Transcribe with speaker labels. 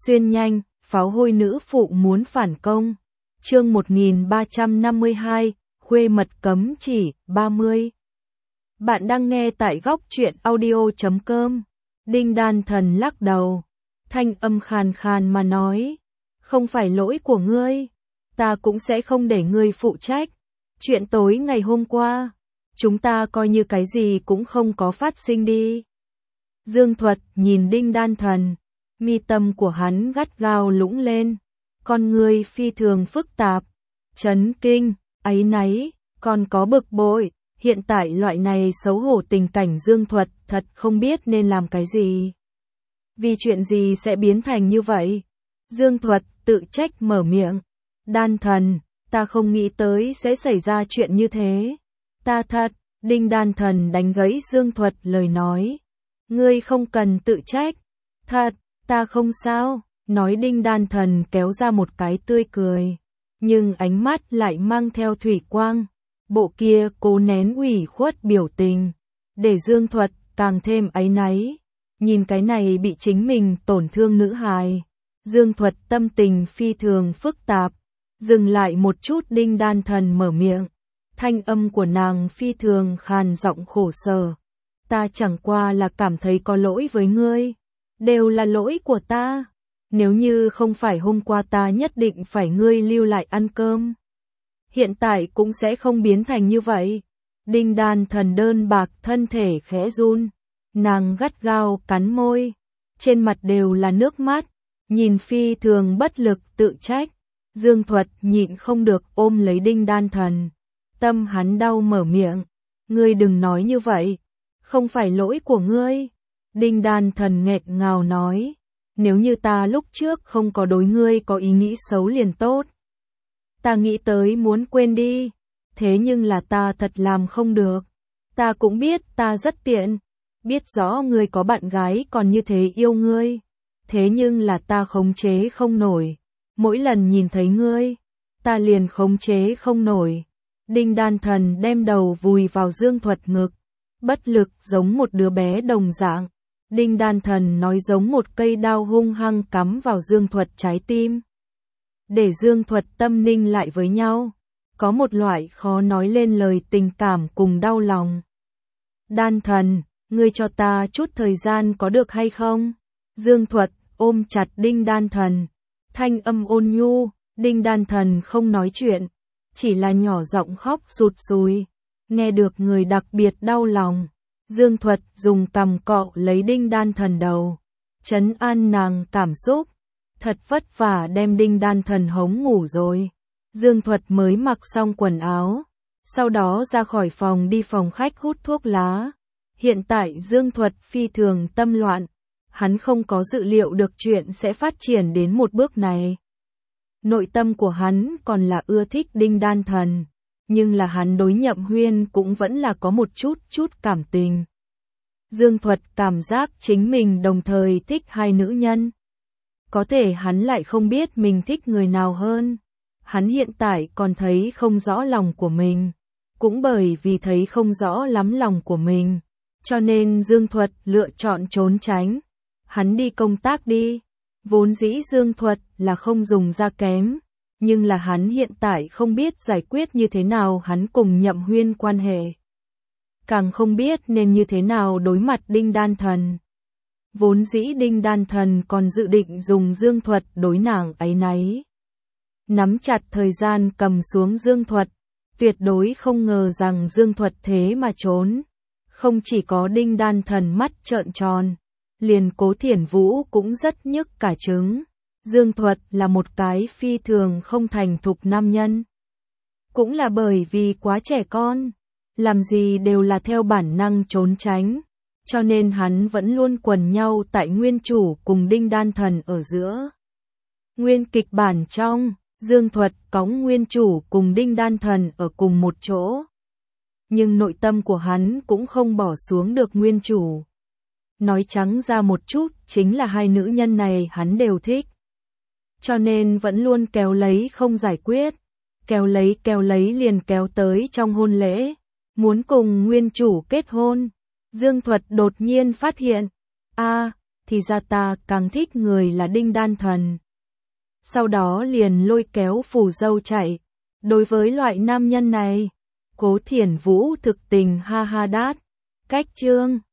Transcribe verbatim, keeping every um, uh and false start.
Speaker 1: Xuyên nhanh, pháo hôi nữ phụ muốn phản công. Chương một nghìn ba trăm năm mươi hai, khuê mật cấm chỉ, ba mươi. Bạn đang nghe tại góc truyện audio chấm com. Đinh Đan Thần lắc đầu, thanh âm khàn khàn mà nói, không phải lỗi của ngươi, ta cũng sẽ không để ngươi phụ trách. Chuyện tối ngày hôm qua, chúng ta coi như cái gì cũng không có phát sinh đi. Dương Thuật nhìn Đinh Đan Thần, mi tâm của hắn gắt gao lũng lên, con người phi thường phức tạp, chấn kinh, áy náy, còn có bực bội. Hiện tại loại này xấu hổ tình cảnh Dương Thuật thật không biết nên làm cái gì. Vì chuyện gì sẽ biến thành như vậy? Dương Thuật tự trách mở miệng. Đan Thần, ta không nghĩ tới sẽ xảy ra chuyện như thế. Ta thật, Đinh Đan Thần đánh gãy Dương Thuật lời nói. Ngươi không cần tự trách. Thật, ta không sao. Nói Đinh Đan Thần kéo ra một cái tươi cười. Nhưng ánh mắt lại mang theo thủy quang. Bộ kia cố nén ủy khuất biểu tình, để Dương Thuật càng thêm áy náy. Nhìn cái này bị chính mình tổn thương nữ hài, Dương Thuật tâm tình phi thường phức tạp. Dừng lại một chút, Đinh Đan Thần mở miệng, thanh âm của nàng phi thường khàn giọng khổ sở. Ta chẳng qua là cảm thấy có lỗi với ngươi, đều là lỗi của ta. Nếu như không phải hôm qua ta nhất định phải ngươi lưu lại ăn cơm, hiện tại cũng sẽ không biến thành như vậy. Đinh Đan Thần đơn bạc thân thể khẽ run, nàng gắt gao cắn môi, trên mặt đều là nước mắt, nhìn phi thường bất lực tự trách. Dương Thuật nhịn không được ôm lấy Đinh Đan Thần, tâm hắn đau mở miệng, ngươi đừng nói như vậy, không phải lỗi của ngươi. Đinh Đan Thần nghẹn ngào nói, nếu như ta lúc trước không có đối ngươi có ý nghĩ xấu liền tốt. Ta nghĩ tới muốn quên đi, thế nhưng là ta thật làm không được. Ta cũng biết ta rất tiện, biết rõ ngươi có bạn gái còn như thế yêu ngươi, thế nhưng là ta khống chế không nổi. Mỗi lần nhìn thấy ngươi, ta liền khống chế không nổi. Đinh Đan Thần đem đầu vùi vào Dương Thuật ngực, bất lực giống một đứa bé đồng dạng. Đinh Đan Thần nói giống một cây đao hung hăng cắm vào Dương Thuật trái tim, để Dương Thuật tâm ninh lại với nhau, có một loại khó nói lên lời tình cảm cùng đau lòng. Đan Thần, ngươi cho ta chút thời gian có được hay không? Dương Thuật ôm chặt Đinh Đan Thần, thanh âm ôn nhu. Đinh Đan Thần không nói chuyện, chỉ là nhỏ giọng khóc sụt sùi, nghe được người đặc biệt đau lòng. Dương Thuật dùng cằm cọ lấy Đinh Đan Thần đầu, trấn an nàng cảm xúc. Thật vất vả đem Đinh Đan Thần hống ngủ rồi. Dương Thuật mới mặc xong quần áo, sau đó ra khỏi phòng đi phòng khách hút thuốc lá. Hiện tại Dương Thuật phi thường tâm loạn, hắn không có dự liệu được chuyện sẽ phát triển đến một bước này. Nội tâm của hắn còn là ưa thích Đinh Đan Thần, nhưng là hắn đối Nhậm Huyên cũng vẫn là có một chút chút cảm tình. Dương Thuật cảm giác chính mình đồng thời thích hai nữ nhân. Có thể hắn lại không biết mình thích người nào hơn. Hắn hiện tại còn thấy không rõ lòng của mình. Cũng bởi vì thấy không rõ lắm lòng của mình, cho nên Dương Thuật lựa chọn trốn tránh. Hắn đi công tác đi. Vốn dĩ Dương Thuật là không dùng da kém, nhưng là hắn hiện tại không biết giải quyết như thế nào hắn cùng Nhậm Huyên quan hệ. Càng không biết nên như thế nào đối mặt Đinh Đan Thần. Vốn dĩ Đinh Đan Thần còn dự định dùng Dương Thuật đối nàng áy náy. Nắm chặt thời gian cầm xuống Dương Thuật, tuyệt đối không ngờ rằng Dương Thuật thế mà trốn. Không chỉ có Đinh Đan Thần mắt trợn tròn, liền Cố Thiển Vũ cũng rất nhức cả trứng. Dương Thuật là một cái phi thường không thành thục nam nhân. Cũng là bởi vì quá trẻ con, làm gì đều là theo bản năng trốn tránh. Cho nên hắn vẫn luôn quần nhau tại nguyên chủ cùng Đinh Đan Thần ở giữa. Nguyên kịch bản trong, Dương Thuật cõng nguyên chủ cùng Đinh Đan Thần ở cùng một chỗ. Nhưng nội tâm của hắn cũng không bỏ xuống được nguyên chủ. Nói trắng ra một chút, chính là hai nữ nhân này hắn đều thích. Cho nên vẫn luôn kéo lấy không giải quyết. Kéo lấy kéo lấy liền kéo tới trong hôn lễ. Muốn cùng nguyên chủ kết hôn. Dương Thuật đột nhiên phát hiện, a, thì ra ta càng thích người là Đinh Đan Thần. Sau đó liền lôi kéo phù dâu chạy. Đối với loại nam nhân này, Cố Thiển Vũ thực tình ha ha đát. Cách chương